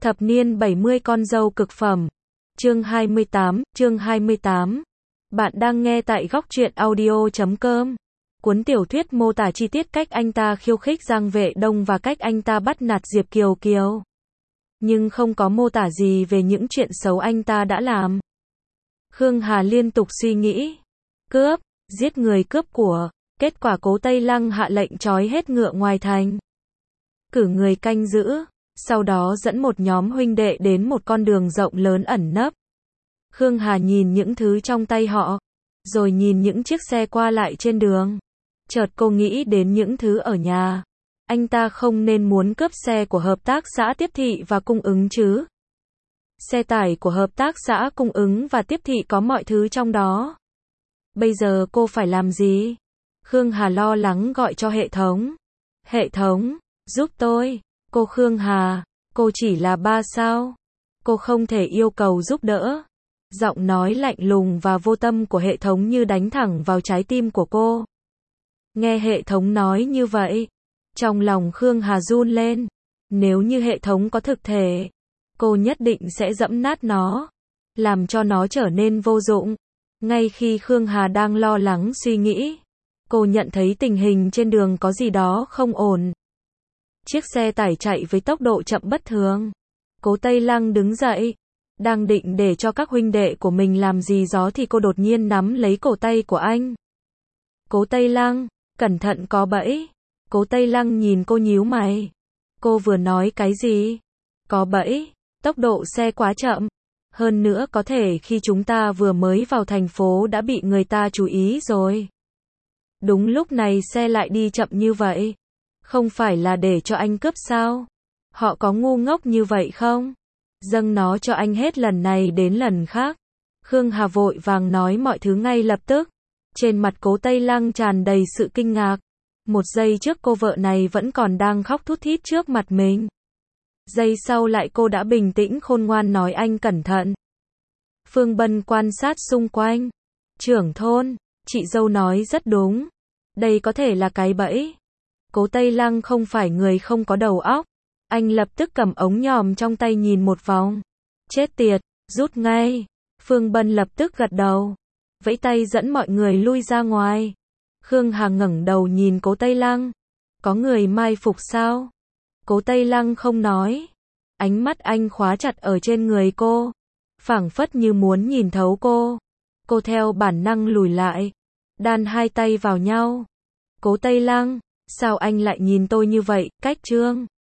Thập niên 70 con dâu cực phẩm. Chương 28. Bạn đang nghe tại góc truyện audio.com. Cuốn tiểu thuyết mô tả chi tiết cách anh ta khiêu khích Giang Vệ Đông và cách anh ta bắt nạt Diệp Kiều Kiều. Nhưng không có mô tả gì về những chuyện xấu anh ta đã làm. Khương Hà liên tục suy nghĩ. Cướp, giết người cướp của. Kết quả Cố Tây Lăng hạ lệnh trói hết ngựa ngoài thành. Cử người canh giữ. Sau đó dẫn một nhóm huynh đệ đến một con đường rộng lớn ẩn nấp. Khương Hà nhìn những thứ trong tay họ, rồi nhìn những chiếc xe qua lại trên đường. Chợt cô nghĩ đến những thứ ở nhà. Anh ta không nên muốn cướp xe của hợp tác xã tiếp thị và cung ứng chứ. Xe tải của hợp tác xã cung ứng và tiếp thị có mọi thứ trong đó. Bây giờ cô phải làm gì? Khương Hà lo lắng gọi cho hệ thống. Hệ thống, giúp tôi. Cô Khương Hà, cô chỉ là 3 sao. Cô không thể yêu cầu giúp đỡ. Giọng nói lạnh lùng và vô tâm của hệ thống như đánh thẳng vào trái tim của cô. Nghe hệ thống nói như vậy, trong lòng Khương Hà run lên. Nếu như hệ thống có thực thể, cô nhất định sẽ giẫm nát nó, làm cho nó trở nên vô dụng. Ngay khi Khương Hà đang lo lắng suy nghĩ, cô nhận thấy tình hình trên đường có gì đó không ổn. Chiếc xe tải chạy với tốc độ chậm bất thường. Cố Tây Lăng đứng dậy, đang định để cho các huynh đệ của mình làm gì đó thì cô đột nhiên nắm lấy cổ tay của anh. Cố Tây Lăng, cẩn thận có bẫy. Cố Tây Lăng nhìn cô nhíu mày. Cô vừa nói cái gì? Có bẫy, tốc độ xe quá chậm. Hơn nữa có thể khi chúng ta vừa mới vào thành phố đã bị người ta chú ý rồi. Đúng lúc này xe lại đi chậm như vậy. Không phải là để cho anh cướp sao? Họ có ngu ngốc như vậy không? Dâng nó cho anh hết lần này đến lần khác. Khương Hà vội vàng nói mọi thứ ngay lập tức. Trên mặt Cố Tây Lăng tràn đầy sự kinh ngạc. Một giây trước cô vợ này vẫn còn đang khóc thút thít trước mặt mình. Giây sau lại cô đã bình tĩnh khôn ngoan nói anh cẩn thận. Phương Bân quan sát xung quanh. Trưởng thôn, chị dâu nói rất đúng. Đây có thể là cái bẫy. Cố Tây Lăng không phải người không có đầu óc. Anh lập tức cầm ống nhòm trong tay nhìn một vòng. Chết tiệt, rút ngay. Phương Bân lập tức gật đầu. Vẫy tay dẫn mọi người lui ra ngoài. Khương Hà ngẩng đầu nhìn Cố Tây Lăng. Có người mai phục sao? Cố Tây Lăng không nói. Ánh mắt anh khóa chặt ở trên người cô. Phảng phất như muốn nhìn thấu cô. Cô theo bản năng lùi lại. Đan hai tay vào nhau. Cố Tây Lăng. Sao anh lại nhìn tôi như vậy, Cách Trương?